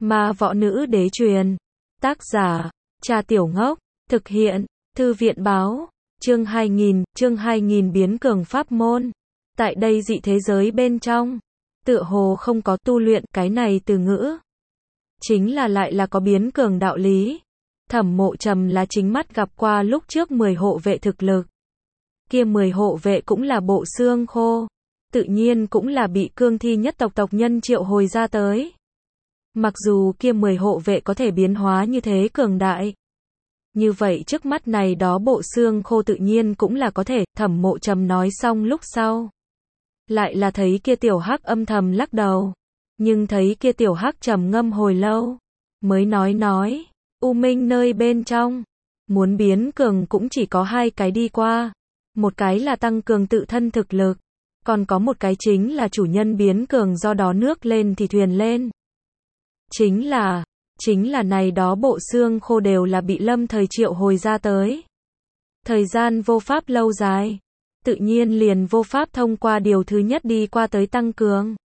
Ma Võ Nữ Đế truyền. Tác giả, Cha Tiểu Ngốc. Thực hiện, Thư viện báo. Chương 2000 biến cường pháp môn. Tại đây dị thế giới bên trong, tựa hồ không có tu luyện cái này từ ngữ. Chính là lại là có biến cường đạo lý. Thẩm Mộ Trầm là chính mắt gặp qua lúc trước 10 hộ vệ thực lực. Kia 10 hộ vệ cũng là bộ xương khô. Tự nhiên cũng là bị cương thi nhất tộc tộc nhân triệu hồi ra tới. Mặc dù kia 10 hộ vệ có thể biến hóa như thế cường đại. Như vậy trước mắt này đó bộ xương khô tự nhiên cũng là có thể, Thẩm Mộ Trầm nói xong lúc sau. Lại là thấy kia tiểu hắc âm thầm lắc đầu. Nhưng thấy kia tiểu hắc trầm ngâm hồi lâu. Mới nói, U Minh nơi bên trong. Muốn biến cường cũng chỉ có hai cái đi qua. Một cái là tăng cường tự thân thực lực. Còn có một cái chính là chủ nhân biến cường do đó nước lên thì thuyền lên. Chính là này đó bộ xương khô đều là bị lâm thời triệu hồi ra tới. Thời gian vô pháp lâu dài. Tự nhiên liền vô pháp thông qua điều thứ nhất đi qua tới tăng cường.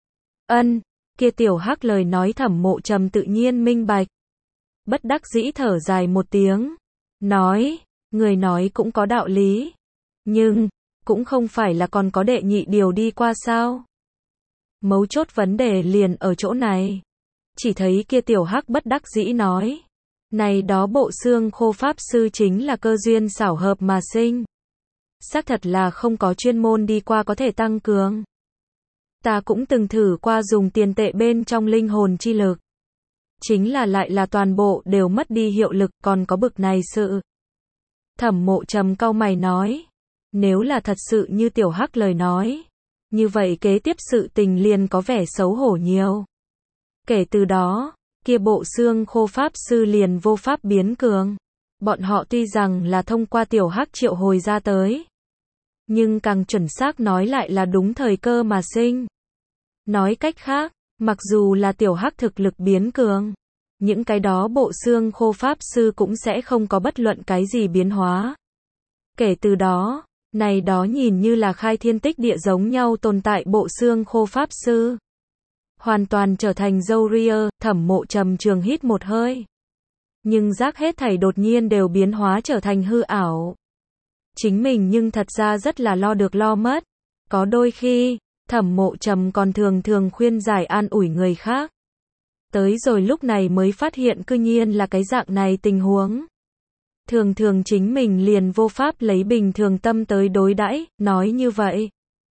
Kia tiểu hắc lời nói Thẩm Mộ Trầm tự nhiên minh bạch. Bất đắc dĩ thở dài một tiếng. Nói, người nói cũng có đạo lý. Nhưng, cũng không phải là còn có đệ nhị điều đi qua sao. Mấu chốt vấn đề liền ở chỗ này. Chỉ thấy kia tiểu hắc bất đắc dĩ nói. Này đó bộ xương khô pháp sư chính là cơ duyên xảo hợp mà sinh. Xác thật là không có chuyên môn đi qua có thể tăng cường. Ta cũng từng thử qua dùng tiền tệ bên trong linh hồn chi lực. Chính là lại là toàn bộ đều mất đi hiệu lực, còn có bực này sự. Thẩm Mộ Trầm cau mày nói. Nếu là thật sự như tiểu hắc lời nói. Như vậy kế tiếp sự tình liền có vẻ xấu hổ nhiều. Kể từ đó, kia bộ xương khô pháp sư liền vô pháp biến cường. Bọn họ tuy rằng là thông qua tiểu hắc triệu hồi ra tới. Nhưng càng chuẩn xác nói lại là đúng thời cơ mà sinh. Nói cách khác, mặc dù là tiểu hắc thực lực biến cường, những cái đó bộ xương khô pháp sư cũng sẽ không có bất luận cái gì biến hóa. Kể từ đó, này đó nhìn như là khai thiên tích địa giống nhau tồn tại bộ xương khô pháp sư. Hoàn toàn trở thành dâu ria, Thẩm Mộ Trầm trường hít một hơi. Nhưng giác hết thảy đột nhiên đều biến hóa trở thành hư ảo. Chính mình nhưng thật ra rất là lo được lo mất. Có đôi khi, Thẩm Mộ Trầm còn thường khuyên giải an ủi người khác. Tới rồi lúc này mới phát hiện cư nhiên là cái dạng này tình huống. Thường chính mình liền vô pháp lấy bình thường tâm tới đối đãi, nói như vậy.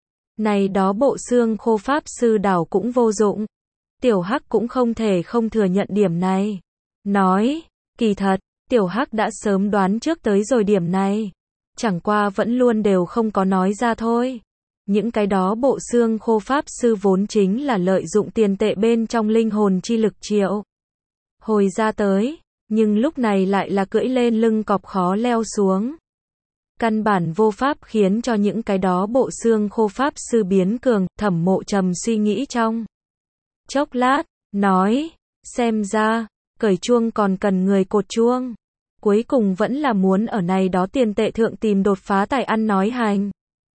Này đó bộ xương khô pháp sư đảo cũng vô dụng. Tiểu hắc cũng không thể không thừa nhận điểm này. Nói, kỳ thật, tiểu hắc đã sớm đoán trước tới rồi điểm này. Chẳng qua vẫn luôn đều không có nói ra thôi. Những cái đó bộ xương khô pháp sư vốn chính là lợi dụng tiền tệ bên trong linh hồn chi lực triệu hồi ra tới, nhưng lúc này lại là cưỡi lên lưng cọp khó leo xuống. Căn bản vô pháp khiến cho những cái đó bộ xương khô pháp sư biến cường. Thẩm Mộ Trầm suy nghĩ trong chốc lát, nói, xem ra, cởi chuông còn cần người cột chuông. Cuối cùng vẫn là muốn ở này đó tiền tệ thượng tìm đột phá tài ăn nói hành.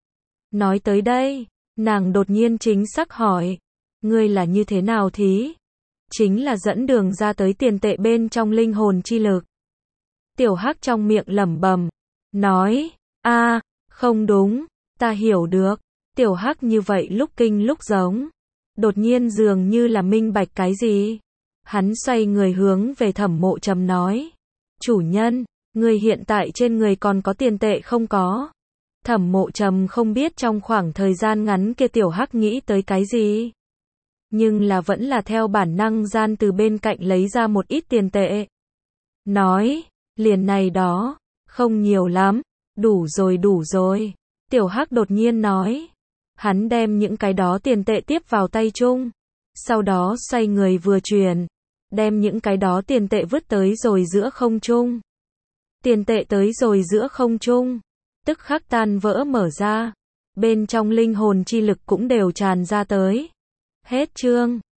Nói tới đây, nàng đột nhiên chính xác hỏi, ngươi là như thế nào thí? Chính là dẫn đường ra tới tiền tệ bên trong linh hồn chi lực. Tiểu hắc trong miệng lẩm bẩm, nói, không đúng, ta hiểu được. Tiểu hắc như vậy lúc kinh lúc giống. Đột nhiên dường như là minh bạch cái gì. Hắn xoay người hướng về Thẩm Mộ Trầm nói, chủ nhân, người hiện tại trên người còn có tiền tệ không có? Thẩm Mộ Trầm không biết trong khoảng thời gian ngắn kia tiểu hắc nghĩ tới cái gì. Nhưng là vẫn là theo bản năng gian từ bên cạnh lấy ra một ít tiền tệ. Nói, liền này đó, không nhiều lắm, đủ rồi. Tiểu hắc đột nhiên nói. Hắn đem những cái đó tiền tệ tiếp vào tay chung. Sau đó xoay người vừa chuyển. Đem những cái đó tiền tệ vứt tới rồi giữa không trung. Tiền tệ tới rồi giữa không trung. Tức khắc tan vỡ mở ra. Bên trong linh hồn chi lực cũng đều tràn ra tới. Hết chương.